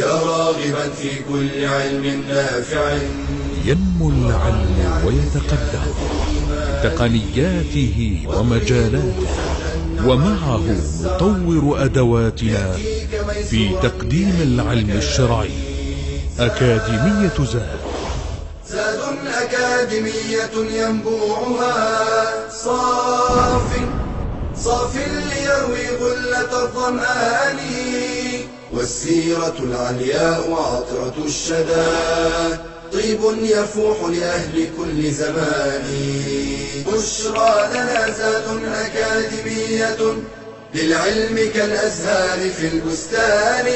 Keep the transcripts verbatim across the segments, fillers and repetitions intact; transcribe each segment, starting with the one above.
يا راغبا في كل علم نافع. ينمو العلم ويتقدم بتقنياته ومجالاته، ومعه نطور أدواتنا في تقديم العلم الشرعي. أكاديمية زاد، زاد أكاديمية ينبوعها صاف صاف ليروي غلة الظمآن، والسيرة العلياء وعطرة الشدى طيب يفوح لأهل كل زمان. بشرى لنا زاد أكاديمية للعلم كالأزهار في البستان.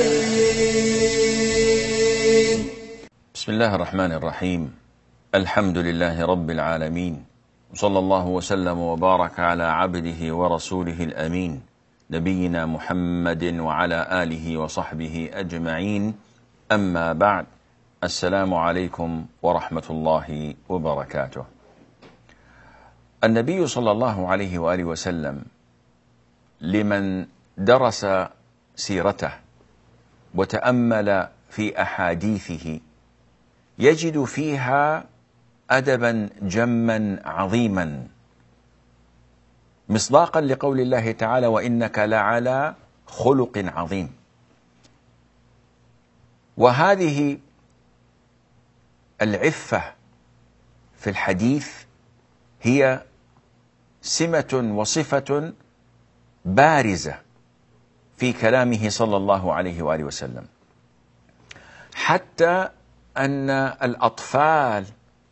بسم الله الرحمن الرحيم. الحمد لله رب العالمين، وصلى الله وسلم وبارك على عبده ورسوله الأمين نبينا محمد وعلى آله وصحبه أجمعين. أما بعد، السلام عليكم ورحمة الله وبركاته. النبي صلى الله عليه وآله وسلم لمن درس سيرته وتأمل في أحاديثه يجد فيها أدبا جما عظيما، مصداقا لقول الله تعالى: وإنك لعلى خلق عظيم. وهذه العفة في الحديث هي سمة وصفة بارزة في كلامه صلى الله عليه وآله وسلم، حتى أن الأطفال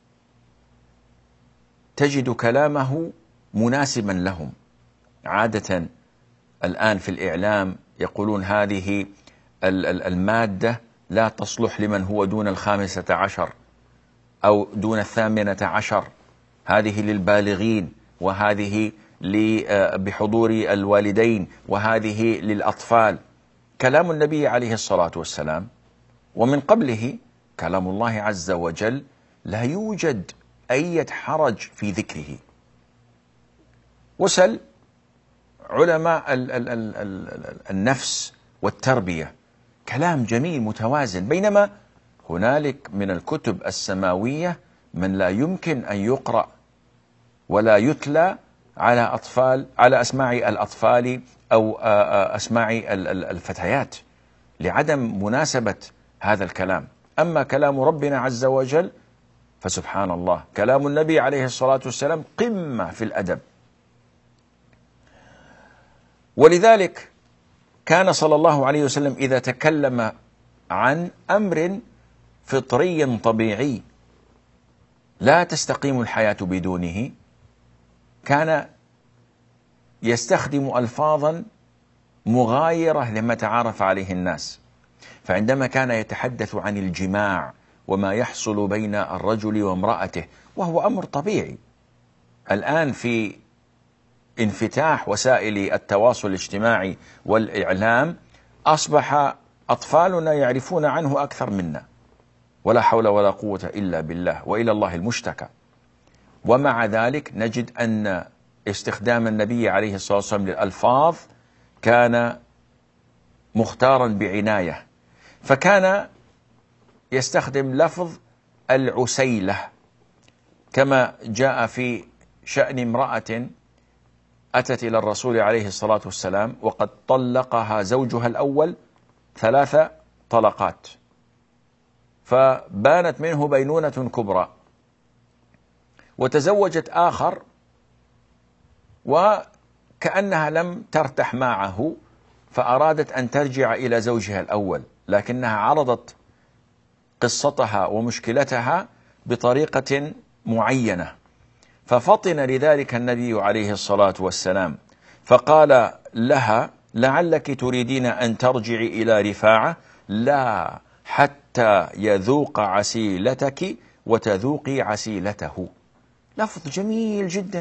تجد كلامه مناسبا لهم. عادة الآن في الإعلام يقولون هذه المادة لا تصلح لمن هو دون الخامسة عشر أو دون الثامنة عشر، هذه للبالغين، وهذه بحضور الوالدين، وهذه للأطفال. كلام النبي عليه الصلاة والسلام ومن قبله كلام الله عز وجل لا يوجد أي حرج في ذكره. وسل علماء ال ال ال ال النفس والتربية، كلام جميل متوازن، بينما هنالك من الكتب السماوية من لا يمكن أن يقرأ ولا يتلى على أطفال على أسماع الأطفال أو أسماع الفتيات لعدم مناسبة هذا الكلام. أما كلام ربنا عز وجل فسبحان الله، كلام النبي عليه الصلاة والسلام قمة في الأدب. ولذلك كان صلى الله عليه وسلم إذا تكلم عن أمر فطري طبيعي لا تستقيم الحياة بدونه كان يستخدم ألفاظا مغايرة لما تعارف عليه الناس. فعندما كان يتحدث عن الجماع وما يحصل بين الرجل وامرأته، وهو أمر طبيعي الآن في انفتاح وسائل التواصل الاجتماعي والإعلام، أصبح أطفالنا يعرفون عنه أكثر منا، ولا حول ولا قوة إلا بالله، وإلى الله المشتكى. ومع ذلك نجد أن استخدام النبي عليه الصلاة والسلام للألفاظ كان مختارا بعناية، فكان يستخدم لفظ العسيلة كما جاء في شأن امرأة أتت إلى الرسول عليه الصلاة والسلام وقد طلقها زوجها الأول ثلاث طلقات، فبانت منه بينونة كبرى، وتزوجت آخر وكأنها لم ترتاح معه، فأرادت أن ترجع إلى زوجها الأول، لكنها عرضت قصتها ومشكلتها بطريقة معينة، ففطن لذلك النبي عليه الصلاة والسلام فقال لها: لعلك تريدين أن ترجعي إلى رفاعة؟ لا، حتى يذوق عسيلتك وتذوقي عسيلته. لفظ جميل جدا،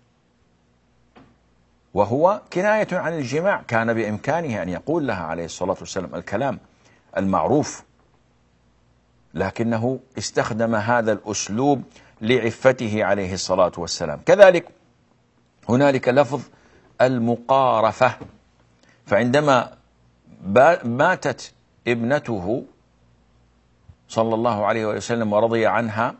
وهو كناية عن الجماع. كان بإمكانه أن يقول لها عليه الصلاة والسلام الكلام المعروف، لكنه استخدم هذا الأسلوب لعفته عليه الصلاة والسلام. كذلك هنالك لفظ المقارفة، فعندما ماتت ابنته صلى الله عليه وسلم ورضي عنها،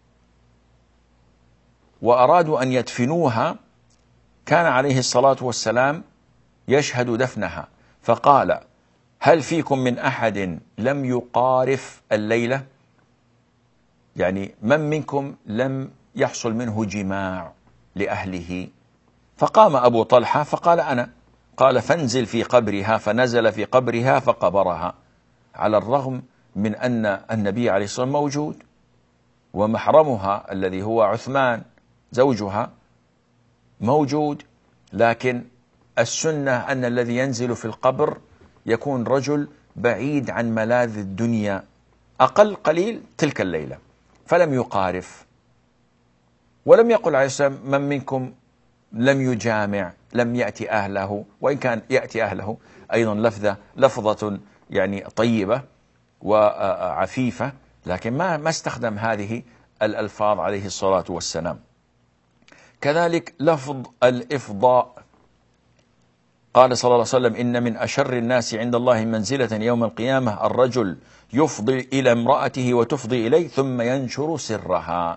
وأرادوا أن يدفنوها، كان عليه الصلاة والسلام يشهد دفنها، فقال: هل فيكم من أحد لم يقارف الليلة؟ يعني من منكم لم يحصل منه جماع لأهله؟ فقام أبو طلحة فقال: أنا. قال: فانزل في قبرها. فنزل في قبرها فقبرها، على الرغم من أن النبي عليه الصلاة والسلام موجود، ومحرمها الذي هو عثمان زوجها موجود، لكن السنة أن الذي ينزل في القبر يكون رجل بعيد عن ملاذ الدنيا أقل قليل تلك الليلة، فلم يقارف. ولم يقل عليه السلام: من منكم لم يجامع، لم يأتي أهله، وإن كان يأتي أهله أيضا لفظة لفظة يعني طيبة وعفيفة، لكن ما ما استخدم هذه الألفاظ عليه الصلاة والسلام. كذلك لفظ الإفضاء، قال صلى الله عليه وسلم: إن من أشر الناس عند الله منزلة يوم القيامة الرجل يفضي إلى امرأته وتفضي إليه ثم ينشر سرها.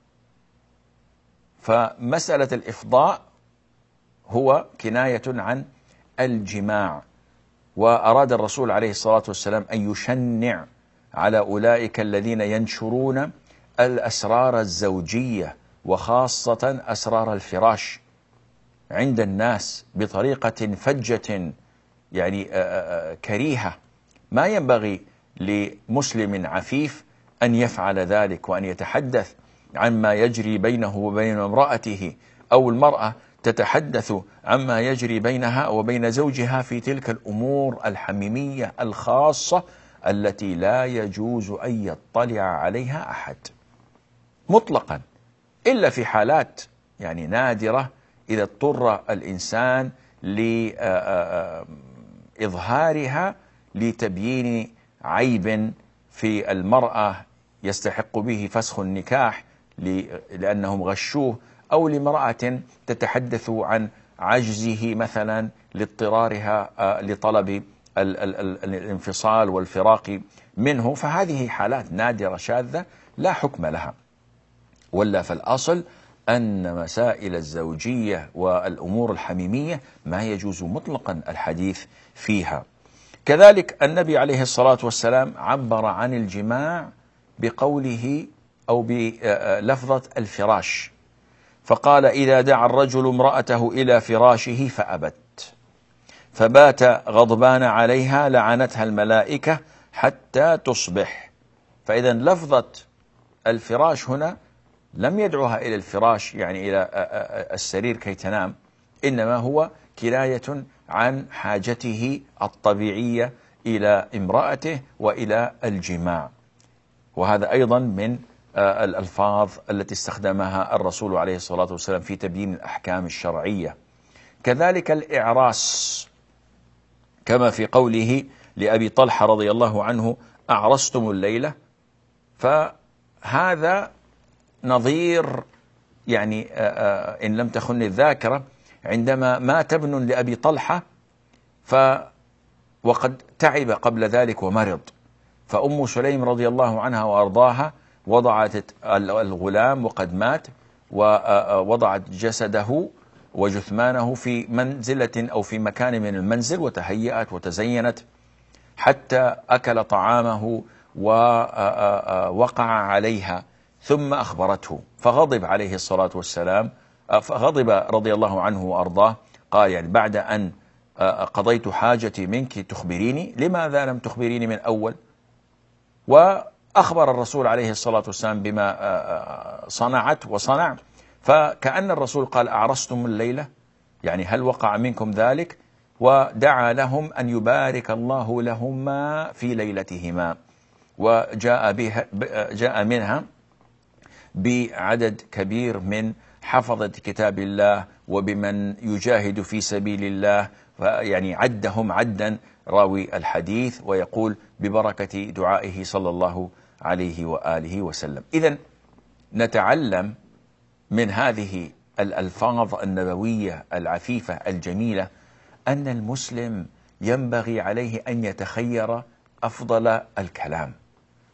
فمسألة الإفضاء هو كناية عن الجماع، وأراد الرسول عليه الصلاة والسلام أن يشنع على أولئك الذين ينشرون الأسرار الزوجية وخاصة أسرار الفراش عند الناس بطريقة فجة يعني كريهة. ما ينبغي لمسلم عفيف أن يفعل ذلك، وأن يتحدث عما يجري بينه وبين امرأته، أو المرأة تتحدث عما يجري بينها وبين زوجها في تلك الأمور الحميمية الخاصة التي لا يجوز أن يطلع عليها أحد مطلقا، إلا في حالات يعني نادرة إذا اضطر الإنسان لإظهارها لتبيين عيب في المرأة يستحق به فسخ النكاح لأنهم غشوه، أو لامرأة تتحدث عن عجزه مثلا لاضطرارها لطلب الانفصال والفراق منه، فهذه حالات نادرة شاذة لا حكم لها. ولا فالأصل أن مسائل الزوجية والأمور الحميمية ما يجوز مطلقا الحديث فيها. كذلك النبي عليه الصلاة والسلام عبر عن الجماع بقوله أو بلفظة الفراش، فقال: إذا دعا الرجل امرأته إلى فراشه فأبت فبات غضبان عليها لعنتها الملائكة حتى تصبح. فإذا لفظة الفراش هنا لم يدعوها إلى الفراش يعني إلى السرير كي تنام، إنما هو كناية عن حاجته الطبيعية إلى امرأته وإلى الجماع. وهذا أيضا من الألفاظ التي استخدمها الرسول عليه الصلاة والسلام في تبيين الأحكام الشرعية. كذلك الإعراس، كما في قوله لأبي طلحة رضي الله عنه: أعرستم الليلة. فهذا نظير يعني إن لم تخن الذاكرة عندما مات ابن لأبي طلحة ف وقد تعب قبل ذلك ومرض، فأم سليم رضي الله عنها وأرضاها وضعت الغلام وقد مات، ووضعت جسده وجثمانه في منزلة أو في مكان من المنزل، وتهيأت وتزينت حتى أكل طعامه ووقع عليها، ثم أخبرته فغضب عليه الصلاة والسلام، فغضب رضي الله عنه وأرضاه، قال: يعني بعد أن قضيت حاجتي منك تخبريني، لماذا لم تخبريني من أول؟ وأخبر الرسول عليه الصلاة والسلام بما صنعت وصنع، فكأن الرسول قال: أعرستم الليلة، يعني هل وقع منكم ذلك؟ ودعا لهم أن يبارك الله لهما في ليلتهما، وجاء بها جاء منها بعدد كبير من حفظة كتاب الله وبمن يجاهد في سبيل الله، يعني عدهم عدا راوي الحديث، ويقول: ببركة دعائه صلى الله عليه وآله وسلم. إذن نتعلم من هذه الألفاظ النبوية العفيفة الجميلة أن المسلم ينبغي عليه أن يتخير أفضل الكلام،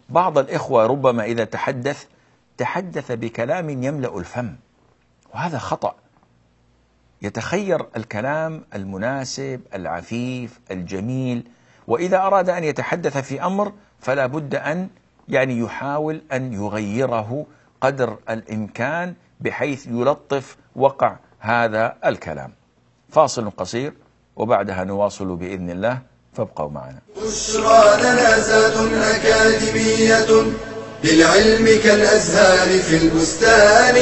بعض الإخوة ربما إذا تحدث تحدث بكلام يملأ الفم، وهذا خطأ. يتخير الكلام المناسب العفيف الجميل، وإذا أراد أن يتحدث في أمر فلا بد أن يعني يحاول أن يغيره قدر الإمكان بحيث يلطف وقع هذا الكلام. فاصل قصير وبعدها نواصل بإذن الله، فابقوا معنا. بشرى لنا زاد أكاديمية للعلم كالأزهار في البستان.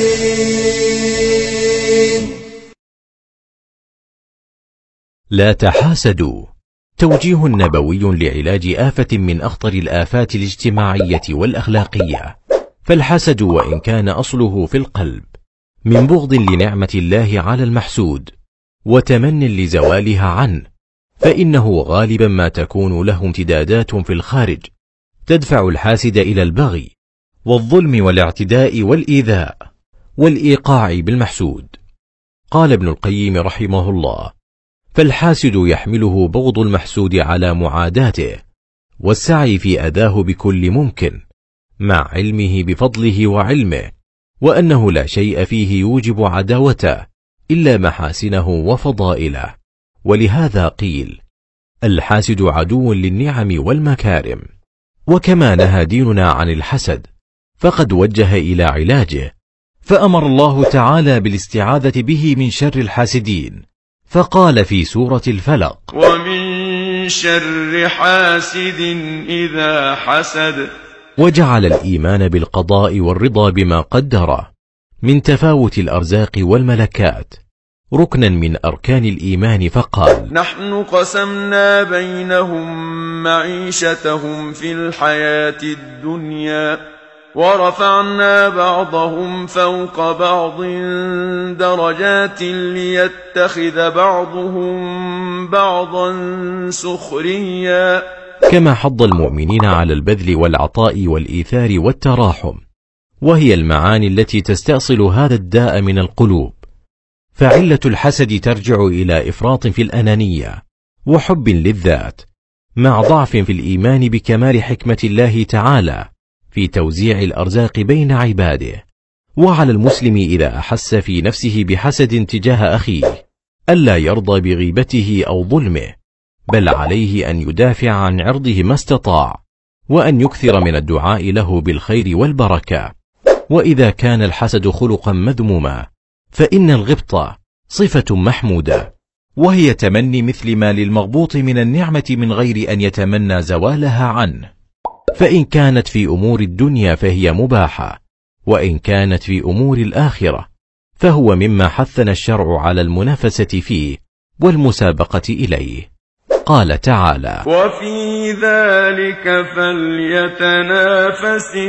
لا تحاسدوا، توجيه نبوي لعلاج آفة من أخطر الآفات الاجتماعية والأخلاقية. فالحسد وإن كان أصله في القلب من بغض لنعمة الله على المحسود وتمن لزوالها عنه، فإنه غالبا ما تكون له امتدادات في الخارج تدفع الحاسد إلى البغي والظلم والاعتداء والإيذاء والإيقاع بالمحسود. قال ابن القيم رحمه الله: فالحاسد يحمله بغض المحسود على معاداته والسعي في أذاه بكل ممكن، مع علمه بفضله وعلمه، وأنه لا شيء فيه يوجب عداوته إلا محاسنه وفضائله. ولهذا قيل: الحاسد عدو للنعم والمكارم. وكما نهى ديننا عن الحسد فقد وجه إلى علاجه، فأمر الله تعالى بالاستعاذة به من شر الحاسدين، فقال في سورة الفلق: ومن شر حاسد إذا حسد. وجعل الإيمان بالقضاء والرضا بما قدره من تفاوت الأرزاق والملكات ركنا من أركان الإيمان، فقال: نحن قسمنا بينهم معيشتهم في الحياة الدنيا ورفعنا بعضهم فوق بعض درجات ليتخذ بعضهم بعضا سخريا. كما حض المؤمنين على البذل والعطاء والإيثار والتراحم، وهي المعاني التي تستأصل هذا الداء من القلوب. فعلة الحسد ترجع إلى إفراط في الأنانية وحب للذات، مع ضعف في الإيمان بكمال حكمة الله تعالى في توزيع الأرزاق بين عباده. وعلى المسلم إذا أحس في نفسه بحسد تجاه أخيه ألا يرضى بغيبته أو ظلمه، بل عليه أن يدافع عن عرضه ما استطاع، وأن يكثر من الدعاء له بالخير والبركة. وإذا كان الحسد خلقا مذموما فإن الغبطة صفة محمودة، وهي تمني مثل ما للمغبوط من النعمة من غير أن يتمنى زوالها عنه. فإن كانت في أمور الدنيا فهي مباحة، وإن كانت في أمور الآخرة فهو مما حثنا الشرع على المنافسة فيه والمسابقة إليه. قال تعالى: وفي ذلك فليتنافس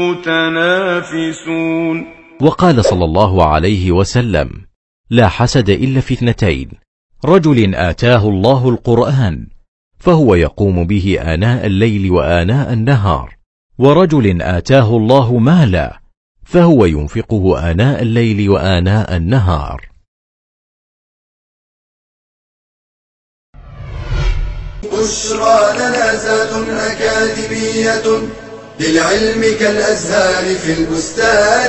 المتنافسون. وقال صلى الله عليه وسلم: لا حسد إلا في اثنتين: رجل آتاه الله القرآن فهو يقوم به آناء الليل وآناء النهار، ورجل آتاه الله مالا فهو ينفقه آناء الليل وآناء النهار. بشرى لنا زاد أكاديمية للعلم كالأزهار في البستان.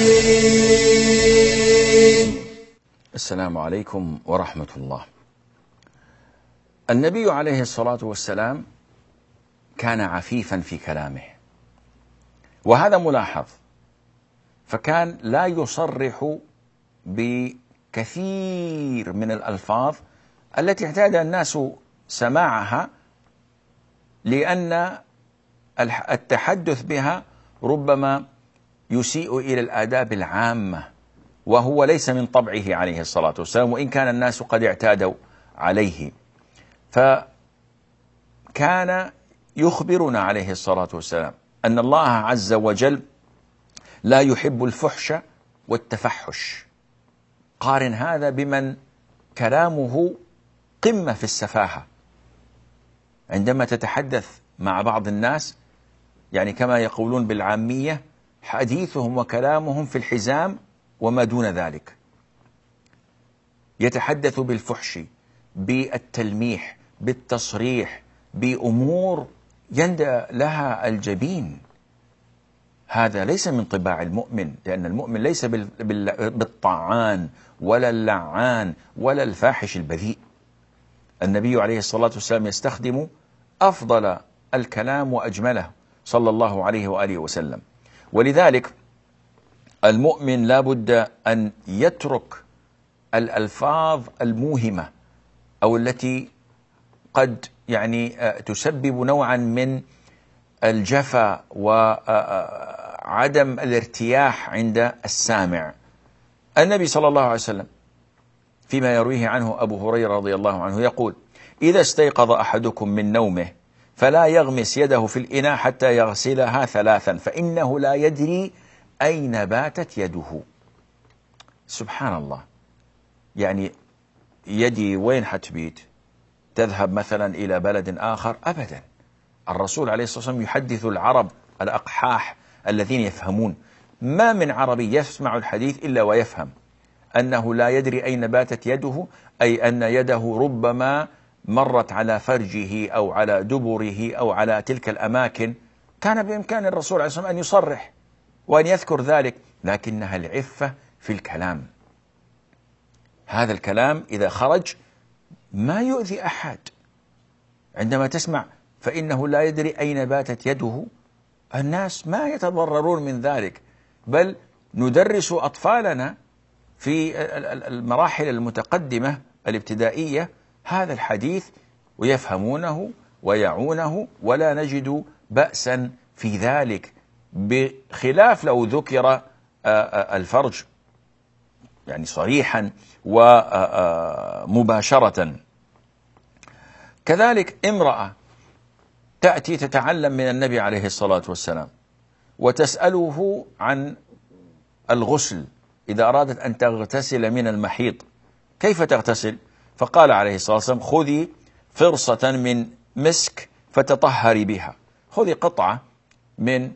السلام عليكم ورحمة الله. النبي عليه الصلاة والسلام كان عفيفا في كلامه، وهذا ملاحظ، فكان لا يصرح بكثير من الألفاظ التي اعتاد الناس سماعها، لأن التحدث بها ربما يسيء إلى الآداب العامة، وهو ليس من طبعه عليه الصلاة والسلام، وإن كان الناس قد اعتادوا عليه. فكان يخبرنا عليه الصلاة والسلام أن الله عز وجل لا يحب الفحش والتفحش. قارن هذا بمن كلامه قمة في السفاهة، عندما تتحدث مع بعض الناس يعني كما يقولون بالعامية حديثهم وكلامهم في الحزام وما دون ذلك. يتحدث بالفحش، بالتلميح، بالتصريح، بأمور يندى لها الجبين. هذا ليس من طباع المؤمن، لأن المؤمن ليس بالطعان ولا اللعان ولا الفاحش البذيء. النبي عليه الصلاة والسلام يستخدم أفضل الكلام وأجمله صلى الله عليه وآله وسلم. ولذلك المؤمن لا بد أن يترك الألفاظ الموهمة أو التي قد يعني تسبب نوعا من الجفا وعدم الارتياح عند السامع. النبي صلى الله عليه وسلم فيما يرويه عنه أبو هريرة رضي الله عنه يقول: إذا استيقظ أحدكم من نومه فلا يغمس يده في الإناء حتى يغسلها ثلاثا فإنه لا يدري أين باتت يده. سبحان الله، يعني يدي وين حتبيت؟ تذهب مثلا إلى بلد آخر؟ أبدا. الرسول عليه الصلاة والسلام يحدث العرب الأقحاح الذين يفهمون. ما من عربي يسمع الحديث إلا ويفهم أنه لا يدري أين باتت يده، أي أن يده ربما مرت على فرجه أو على دبره أو على تلك الأماكن. كان بإمكان الرسول عليه الصلاة والسلام أن يصرح وأن يذكر ذلك، لكنها العفة في الكلام. هذا الكلام إذا خرج ما يؤذي أحد. عندما تسمع فإنه لا يدري أين باتت يده، الناس ما يتضررون من ذلك، بل ندرس أطفالنا في المراحل المتقدمة الابتدائية هذا الحديث ويفهمونه ويعونه، ولا نجد بأسا في ذلك، بخلاف لو ذكر الفرج يعني صريحا ومباشرة. كذلك امرأة تأتي تتعلم من النبي عليه الصلاة والسلام وتسأله عن الغسل إذا أرادت أن تغتسل من المحيض، كيف تغتسل؟ فقال عليه الصلاة والسلام: خذي فرصة من مسك فتطهري بها. خذي قطعة من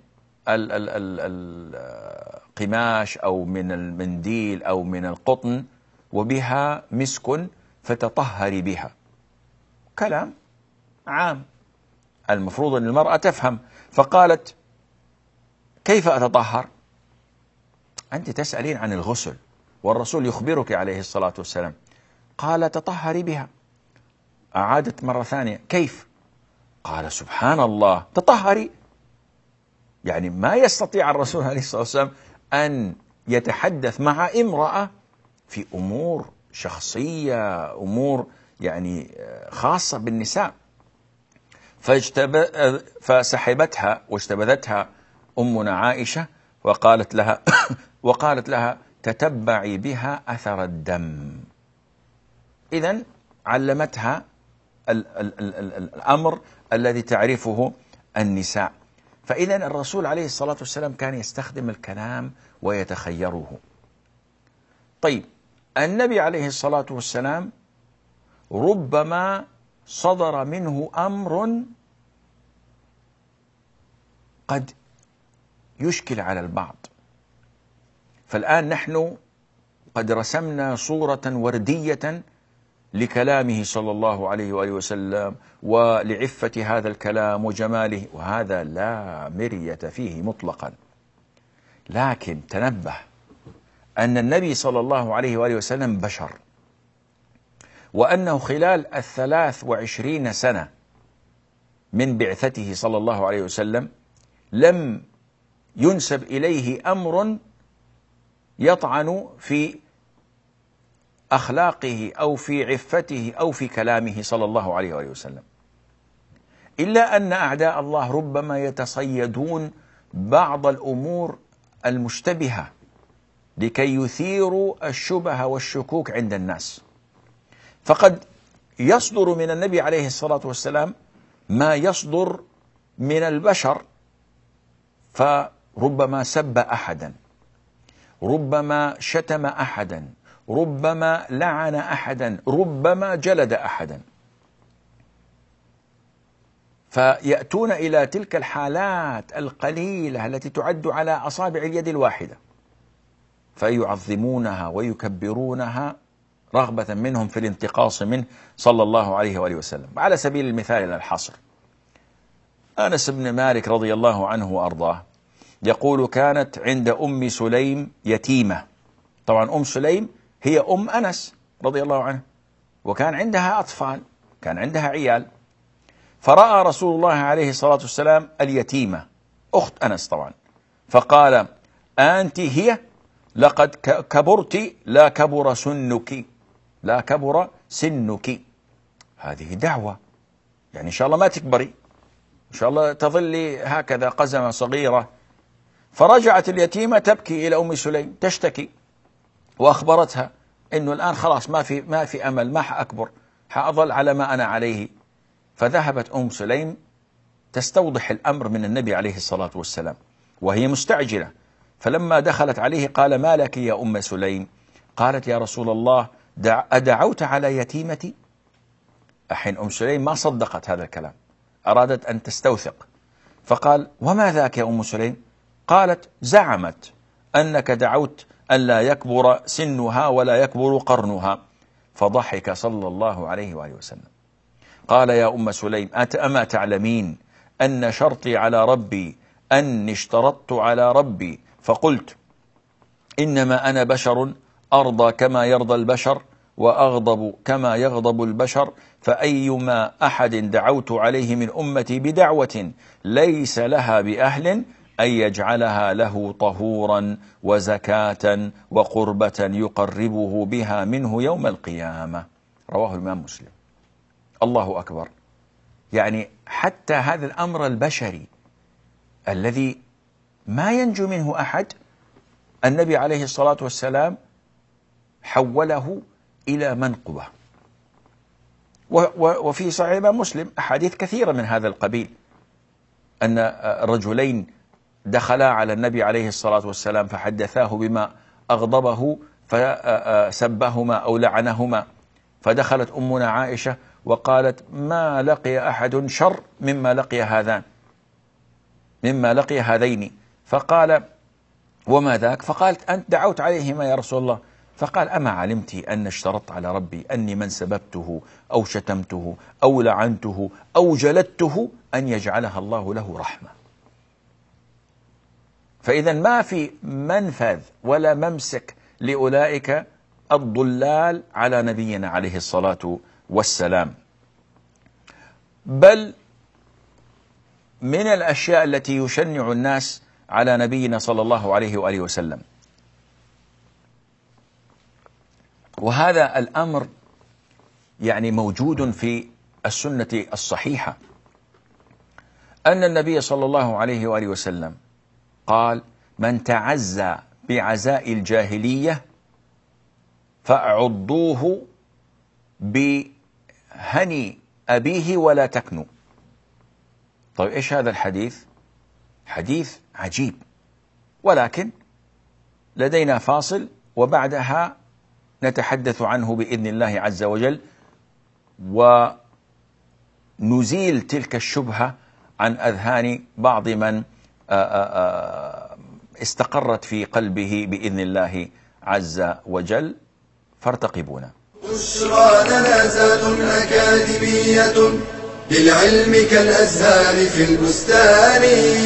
القماش أو من المنديل أو من القطن وبها مسك فتطهري بها. كلام عام، المفروض أن المرأة تفهم. فقالت: كيف أتطهر؟ أنت تسألين عن الغسل والرسول يخبرك عليه الصلاة والسلام. قال: تطهري بها. أعادت مرة ثانية: كيف؟ قال: سبحان الله، تطهري. يعني ما يستطيع الرسول عليه الصلاة والسلام أن يتحدث مع امرأة في أمور شخصية، أمور يعني خاصة بالنساء. فسحبتها واجتبذتها أمنا عائشة وقالت لها وقالت لها: تتبعي بها أثر الدم. إذن علمتها ال ال ال ال الأمر الذي تعرفه النساء. فإذن الرسول عليه الصلاة والسلام كان يستخدم الكلام ويتخيره. طيب، النبي عليه الصلاة والسلام ربما صدر منه أمر قد يشكل على البعض. فالآن نحن قد رسمنا صورة وردية لكلامه صلى الله عليه وآله وسلم ولعفة هذا الكلام وجماله، وهذا لا مرية فيه مطلقا. لكن تنبه أن النبي صلى الله عليه وآله وسلم بشر، وأنه خلال الثلاث وعشرين سنة من بعثته صلى الله عليه وسلم لم ينسب إليه أمر يطعن في أخلاقه أو في عفته أو في كلامه صلى الله عليه وآله وسلم، إلا أن أعداء الله ربما يتصيدون بعض الأمور المشتبهة لكي يثيروا الشبه والشكوك عند الناس. فقد يصدر من النبي عليه الصلاة والسلام ما يصدر من البشر، فربما سب أحدا، ربما شتم أحدا، ربما لعن أحدا، ربما جلد أحدا. فيأتون إلى تلك الحالات القليلة التي تعد على أصابع اليد الواحدة فيعظمونها ويكبرونها رغبة منهم في الانتقاص منه صلى الله عليه وآله وسلم. على سبيل المثال إلى الحصر، أنس بن مالك رضي الله عنه وأرضاه يقول كانت عند أم سليم يتيمة. طبعا أم سليم هي أم أنس رضي الله عنه، وكان عندها أطفال، كان عندها عيال. فرأى رسول الله عليه الصلاة والسلام اليتيمة أخت أنس طبعا، فقال: أنت هي؟ لقد كبرت، لا كبر سنك، لا كبر سنك. هذه دعوة، يعني إن شاء الله ما تكبري، إن شاء الله تظلي هكذا قزمة صغيرة. فرجعت اليتيمة تبكي إلى أم سليم تشتكي، وأخبرتها إنه الآن خلاص ما في ما في أمل، ما حأكبر، حأظل على ما أنا عليه. فذهبت أم سليم تستوضح الأمر من النبي عليه الصلاة والسلام وهي مستعجلة. فلما دخلت عليه قال: ما لك يا أم سليم؟ قالت: يا رسول الله دع أدعوت على يتيمتي؟ أحين أم سليم ما صدقت هذا الكلام، أرادت أن تستوثق. فقال: وما ذاك يا أم سليم؟ قالت: زعمت أنك دعوت أن لا يكبر سنها ولا يكبر قرنها. فضحك صلى الله عليه وآله وسلم. قال: يا أم سليم أما تعلمين أن شرطي على ربي أني اشترطت على ربي فقلت إنما أنا بشر أرضى كما يرضى البشر وأغضب كما يغضب البشر، فأيما أحد دعوت عليه من أمتي بدعوة ليس لها بأهل أن يجعلها له طهورا وزكاة وقربة يقربه بها منه يوم القيامة. رواه الإمام مسلم. الله أكبر. يعني حتى هذا الأمر البشري الذي ما ينجو منه أحد، النبي عليه الصلاة والسلام حوله إلى منقبة. وفي صحيح مسلم أحاديث كثيرة من هذا القبيل، أن رجلين دخلا على النبي عليه الصلاة والسلام فحدثاه بما أغضبه فسبهما أو لعنهما، فدخلت أمنا عائشة وقالت: ما لقي أحد شر مما لقي هذان مما لقي هذين. فقال: وما ذاك؟ فقالت: أنت دعوت عليهما يا رسول الله. فقال: أما علمت أن اشترطت على ربي أني من سببته أو شتمته أو لعنته أو جلدته أن يجعلها الله له رحمة. فإذا ما في منفذ ولا ممسك لأولئك الضلال على نبينا عليه الصلاة والسلام. بل من الأشياء التي يشنع الناس على نبينا صلى الله عليه وآله وسلم، وهذا الأمر يعني موجود في السنة الصحيحة، أن النبي صلى الله عليه وآله وسلم قال: من تعزى بعزاء الجاهلية فأعضوه بهني أبيه ولا تكنوا. طيب إيش هذا الحديث؟ حديث عجيب، ولكن لدينا فاصل وبعدها نتحدث عنه بإذن الله عز وجل، ونزيل تلك الشبهة عن أذهان بعض من استقرت في قلبه بإذن الله عز وجل. فارتقبونا. بشرى لنا زاد أكاديمية للعلم كالأزهار في البستان.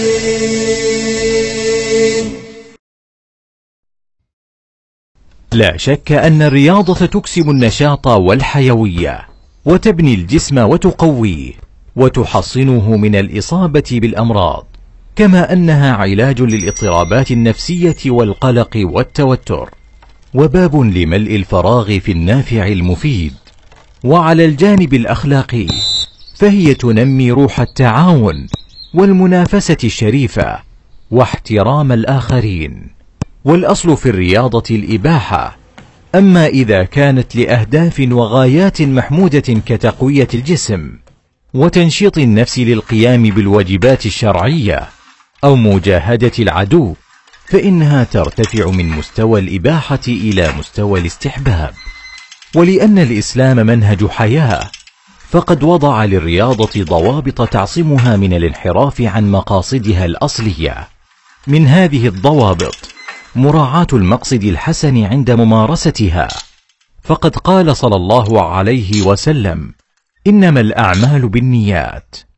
لا شك أن الرياضة تكسب النشاط والحيوية وتبني الجسم وتقويه وتحصنه من الإصابة بالأمراض، كما أنها علاج للاضطرابات النفسية والقلق والتوتر، وباب لملء الفراغ في النافع المفيد. وعلى الجانب الأخلاقي فهي تنمي روح التعاون والمنافسة الشريفة واحترام الآخرين، والأصل في الرياضة الإباحة. أما إذا كانت لأهداف وغايات محمودة كتقوية الجسم وتنشيط النفس للقيام بالواجبات الشرعية أو مجاهدة العدو، فإنها ترتفع من مستوى الإباحة إلى مستوى الاستحباب. ولأن الإسلام منهج حياة، فقد وضع للرياضة ضوابط تعصمها من الانحراف عن مقاصدها الأصلية. من هذه الضوابط مراعاة المقصد الحسن عند ممارستها، فقد قال صلى الله عليه وسلم: إنما الأعمال بالنيات،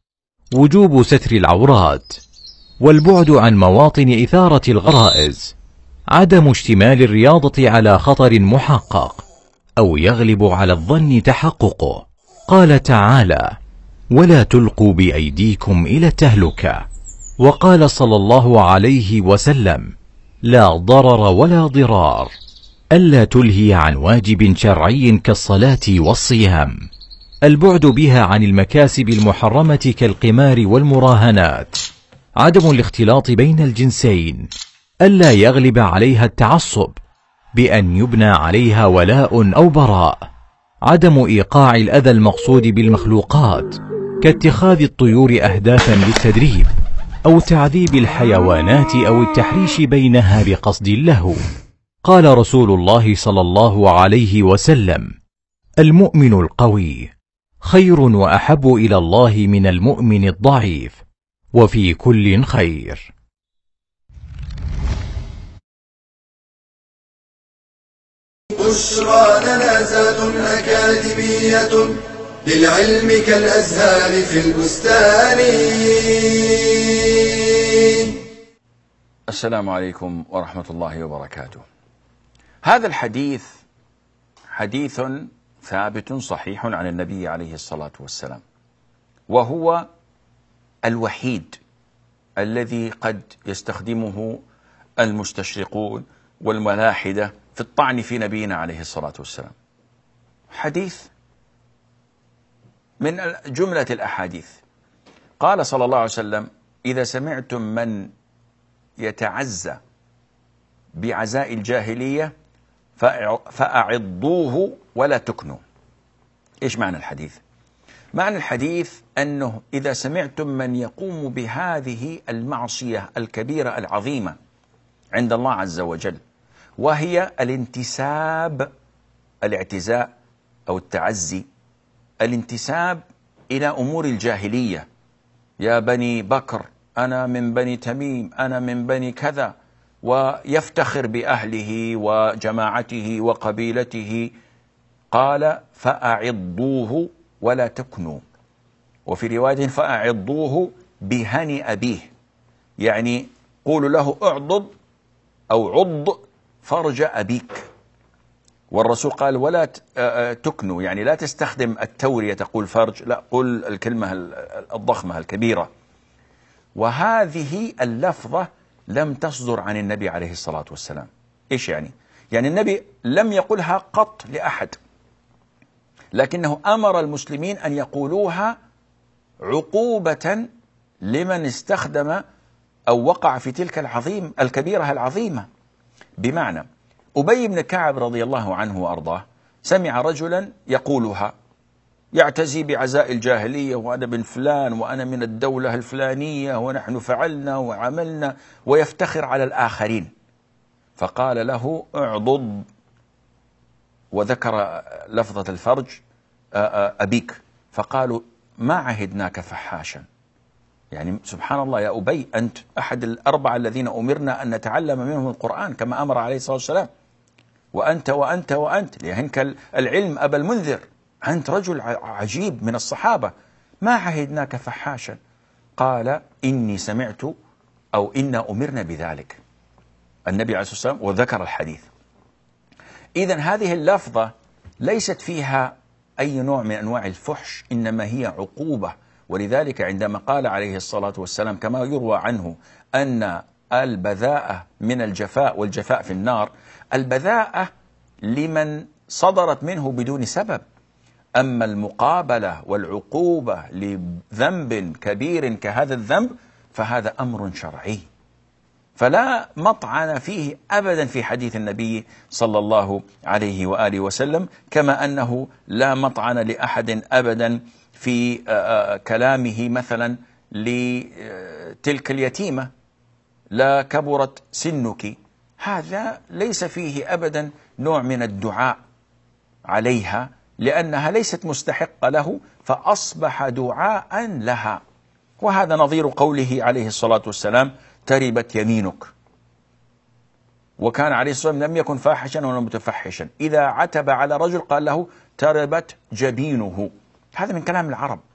وجوب ستر العورات، والبعد عن مواطن إثارة الغرائز، عدم اشتمال الرياضة على خطر محقق أو يغلب على الظن تحققه. قال تعالى: ولا تلقوا بأيديكم إلى التهلكة. وقال صلى الله عليه وسلم: لا ضرر ولا ضرار، ألا تلهي عن واجب شرعي كالصلاة والصيام، البعد بها عن المكاسب المحرمة كالقمار والمراهنات، عدم الاختلاط بين الجنسين، ألا يغلب عليها التعصب بأن يبنى عليها ولاء أو براء، عدم إيقاع الأذى المقصود بالمخلوقات كاتخاذ الطيور أهدافا للتدريب أو تعذيب الحيوانات أو التحريش بينها بقصد اللهو. قال رسول الله صلى الله عليه وسلم: المؤمن القوي خير وأحب إلى الله من المؤمن الضعيف، وفي كل خير. بشرى لنا زاد أكاديمية للعلم كالأزهار في البستان. السلام عليكم ورحمة الله وبركاته. هذا الحديث حديث ثابت صحيح عن النبي عليه الصلاة والسلام، وهو الوحيد الذي قد يستخدمه المستشرقون والملاحدة في الطعن في نبينا عليه الصلاة والسلام. حديث من جملة الأحاديث. قال صلى الله عليه وسلم: إذا سمعتم من يتعزى بعزاء الجاهلية فأعضوه ولا تكنوا. إيش معنى الحديث؟ معنى الحديث أنه إذا سمعتم من يقوم بهذه المعصية الكبيرة العظيمة عند الله عز وجل، وهي الانتساب، الاعتزاء أو التعزي، الانتساب إلى أمور الجاهلية، يا بني بكر، أنا من بني تميم، أنا من بني كذا، ويفتخر بأهله وجماعته وقبيلته. قال: فأعضوه ولا تكنوا. وفي رواية: فأعضوه بهني أبيه، يعني قولوا له اعضض أو عض فرج أبيك. والرسول قال: ولا تكنوا، يعني لا تستخدم التورية تقول فرج، لا، قل الكلمة الضخمة الكبيرة. وهذه اللفظة لم تصدر عن النبي عليه الصلاة والسلام. إيش يعني؟ يعني النبي لم يقلها قط لأحد، لكنه أمر المسلمين أن يقولوها عقوبة لمن استخدم أو وقع في تلك العظيم الكبيرة العظيمة. بمعنى أبي بن كعب رضي الله عنه وأرضاه سمع رجلا يقولها، يعتزي بعزاء الجاهلية، وأنا بن فلان، وأنا من الدولة الفلانية، ونحن فعلنا وعملنا، ويفتخر على الآخرين. فقال له: اعضض، وذكر لفظة الفرج أبيك. فقالوا: ما عهدناك فحاشا. يعني سبحان الله يا أبي، أنت أحد الأربعة الذين أمرنا أن نتعلم منهم القرآن كما أمر عليه الصلاة والسلام، وأنت وأنت وأنت ليهنك العلم أبا المنذر، أنت رجل عجيب من الصحابة، ما عهدناك فحاشا. قال: إني سمعت أو إنا أمرنا بذلك، النبي عليه الصلاة والسلام، وذكر الحديث. إذن هذه اللفظة ليست فيها أي نوع من أنواع الفحش، إنما هي عقوبة. ولذلك عندما قال عليه الصلاة والسلام كما يروى عنه أن البذاءة من الجفاء والجفاء في النار، البذاءة لمن صدرت منه بدون سبب، أما المقابلة والعقوبة لذنب كبير كهذا الذنب فهذا أمر شرعي، فلا مطعن فيه أبدا في حديث النبي صلى الله عليه وآله وسلم، كما أنه لا مطعن لأحد أبدا في كلامه مثلا لتلك اليتيمة: لا كبرت سنك. هذا ليس فيه أبدا نوع من الدعاء عليها، لأنها ليست مستحقة له، فأصبح دعاء لها. وهذا نظير قوله عليه الصلاة والسلام: تربت يمينك. وكان عليه الصلاة والسلام لم يكن فاحشا ولا متفحشا، إذا عتب على رجل قال له: تربت جبينه. هذا من كلام العرب،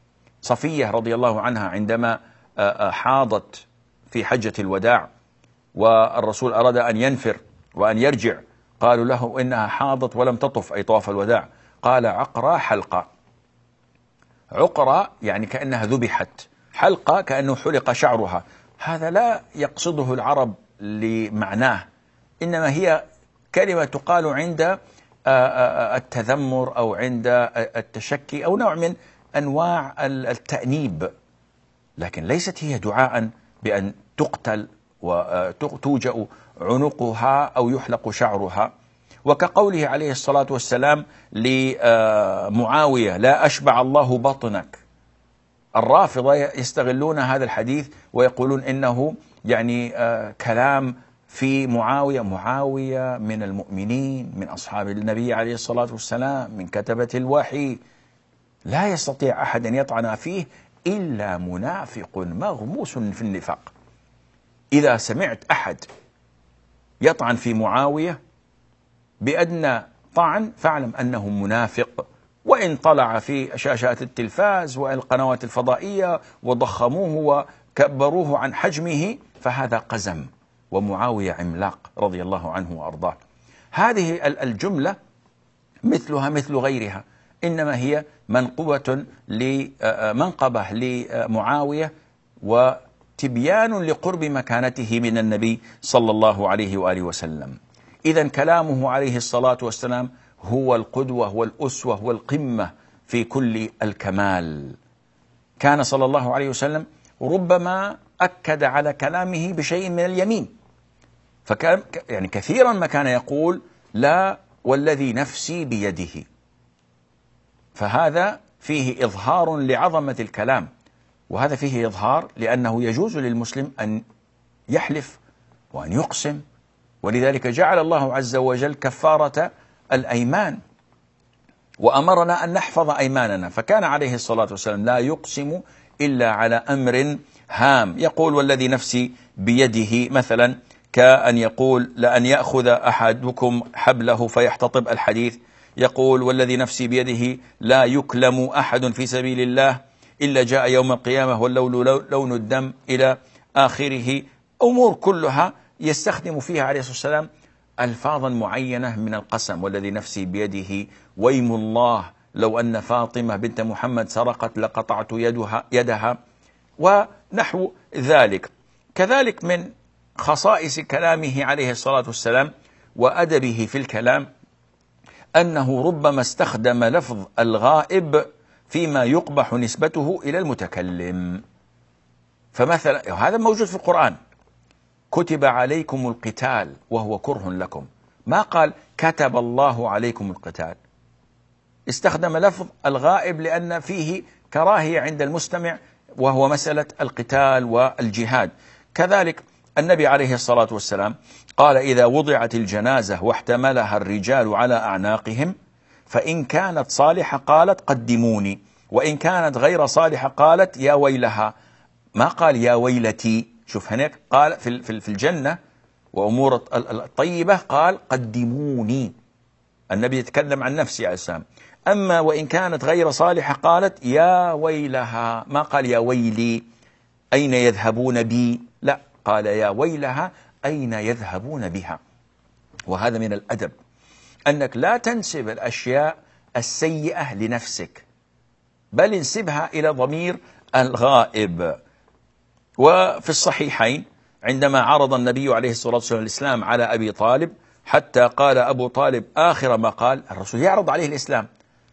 صفية رضي الله عنها عندما حاضت في حجة الوداع والرسول أراد أن ينفر وأن يرجع، قالوا له إنها حاضت ولم تطف، أي طواف الوداع، قال عقرى حلقة. عقرى يعني كأنها ذبحت، حلقة كأنه حلق شعرها. هذا لا يقصده العرب لمعناه، إنما هي كلمة تقال عند التذمر أو عند التشكي أو نوع من أنواع التأنيب، لكن ليست هي دعاء بأن تقتل وتوجأ عنقها أو يحلق شعرها. وكقوله عليه الصلاة والسلام لمعاوية لا أشبع الله بطنك. الرافضة يستغلون هذا الحديث ويقولون إنه يعني كلام في معاوية. معاوية من المؤمنين، من أصحاب النبي عليه الصلاة والسلام، من كتبة الوحي، لا يستطيع أحد أن يطعن فيه إلا منافق مغموس في النفاق. إذا سمعت أحد يطعن في معاوية بأدنى طعن فاعلم أنه منافق، وإن طلع في شاشات التلفاز والقنوات الفضائية وضخموه وكبروه عن حجمه فهذا قزم، ومعاوية عملاق رضي الله عنه وأرضاه. هذه الجملة مثلها مثل غيرها، إنما هي منقبة لمنقبة لمعاوية وتبيان لقرب مكانته من النبي صلى الله عليه وآله وسلم. إذن كلامه عليه الصلاة والسلام هو القدوة والأسوة والقمة في كل الكمال. كان صلى الله عليه وسلم ربما أكد على كلامه بشيء من اليمين، فكان يعني كثيرا ما كان يقول لا والذي نفسي بيده، فهذا فيه إظهار لعظمة الكلام، وهذا فيه إظهار لأنه يجوز للمسلم أن يحلف وأن يقسم، ولذلك جعل الله عز وجل كفارة الأيمان وأمرنا أن نحفظ أيماننا. فكان عليه الصلاة والسلام لا يقسم إلا على أمر هام، يقول والذي نفسي بيده، مثلا كأن يقول لأن يأخذ أحدكم حبله فيحتطب الحديث، يقول والذي نفسي بيده لا يكلم أحد في سبيل الله إلا جاء يوم القيامة واللون لون الدم إلى آخره. أمور كلها يستخدم فيها عليه الصلاة والسلام ألفاظا معينة من القسم، والذي نفسي بيده ويم الله لو أن فاطمة بنت محمد سرقت لقطعت يدها, يدها ونحو ذلك. كذلك من خصائص كلامه عليه الصلاة والسلام وأدبه في الكلام أنه ربما استخدم لفظ الغائب فيما يقبح نسبته إلى المتكلم. فمثلا هذا موجود في القرآن، كتب عليكم القتال وهو كره لكم، ما قال كتب الله عليكم القتال. استخدم لفظ الغائب لأن فيه كراهية عند المستمع، وهو مسألة القتال والجهاد. كذلك النبي عليه الصلاة والسلام قال إذا وضعت الجنازة واحتملها الرجال على أعناقهم فإن كانت صالحة قالت قدموني، وإن كانت غير صالحة قالت يا ويلها، ما قال يا ويلتي. شوف هناك قال في الجنة وأمور الطيبة قال قدموني، النبي يتكلم عن نفسه عليه السلام. أما وإن كانت غير صالحة قالت يا ويلها، ما قال يا ويلي أين يذهبون بي، لا قال يا ويلها أين يذهبون بها. وهذا من الأدب أنك لا تنسب الأشياء السيئة لنفسك، بل انسبها إلى ضمير الغائب. وفي الصحيحين عندما عرض النبي عليه الصلاة والسلام الإسلام على أبي طالب حتى قال أبو طالب آخر ما قال، الرسول يعرض عليه الإسلام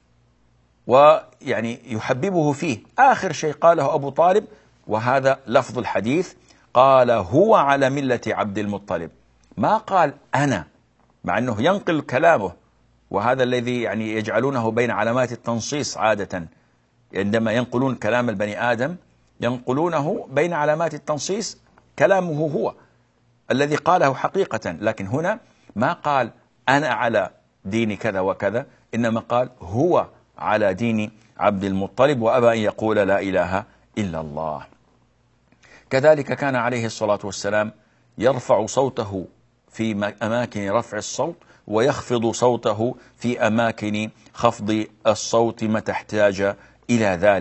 ويعني يحببه فيه، آخر شيء قاله أبو طالب وهذا لفظ الحديث، قال هو على ملة عبد المطلب، ما قال أنا، مع أنه ينقل كلامه، وهذا الذي يعني يجعلونه بين علامات التنصيص عادة، عندما ينقلون كلام البني آدم ينقلونه بين علامات التنصيص كلامه هو الذي قاله حقيقة، لكن هنا ما قال أنا على دين كذا وكذا، إنما قال هو على دين عبد المطلب وأبى أن يقول لا إله إلا الله. كذلك كان عليه الصلاة والسلام يرفع صوته في أماكن رفع الصوت ويخفض صوته في أماكن خفض الصوت متى احتاج إلى ذلك.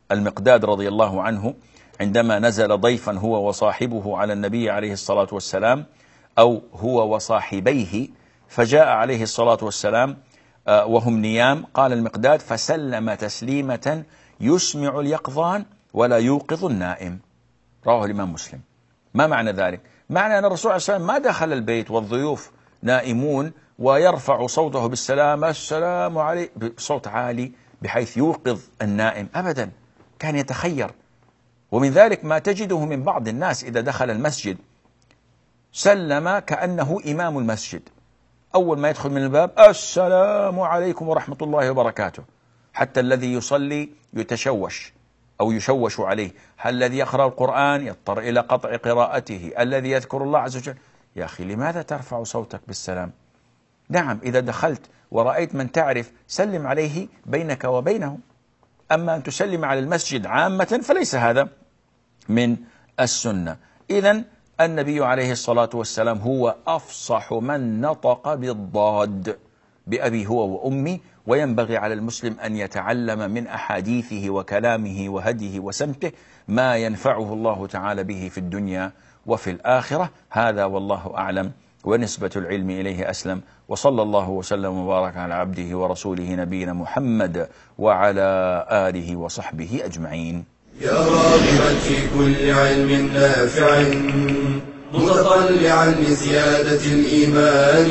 المقداد رضي الله عنه عندما نزل ضيفا هو وصاحبه على النبي عليه الصلاة والسلام، أو هو وصاحبيه، فجاء عليه الصلاة والسلام وهم نيام، قال المقداد: فسلم تسليمة يسمع اليقظان ولا يوقظ النائم. رواه الإمام مسلم. ما معنى ذلك؟ معنى أن الرسول عليه الصلاة والسلام ما دخل البيت والضيوف نائمون ويرفع صوته بالسلام السلام عليكم بصوت عالي بحيث يوقظ النائم، أبدا، كان يتخير. ومن ذلك ما تجده من بعض الناس إذا دخل المسجد سلم كأنه إمام المسجد، أول ما يدخل من الباب السلام عليكم ورحمة الله وبركاته، حتى الذي يصلي يتشوش أو يشوش عليه، الذي يقرأ القرآن يضطر إلى قطع قراءته، الذي يذكر الله عز وجل. يا أخي لماذا ترفع صوتك بالسلام؟ نعم، إذا دخلت ورأيت من تعرف سلم عليه بينك وبينه، أما أن تسلم على المسجد عامة فليس هذا من السنة. إذن النبي عليه الصلاة والسلام هو أفصح من نطق بالضاد، بأبي هو وأمي، وينبغي على المسلم أن يتعلم من أحاديثه وكلامه وهديه وسمته ما ينفعه الله تعالى به في الدنيا وفي الآخرة. هذا والله أعلم، ونسبة العلم إليه أسلم. وصلى الله وسلم وبارك على عبده ورسوله نبينا محمد وعلى آله وصحبه أجمعين. يا راغبا في كل علم نافع متطلعا لزيادة الإيمان،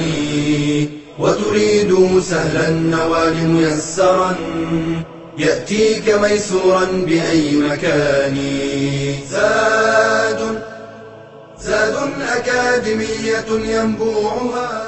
وتريد سهلا النوال ميسرا يأتيك ميسورا بأي مكان. زاد زاد أكاديمية ينبوعها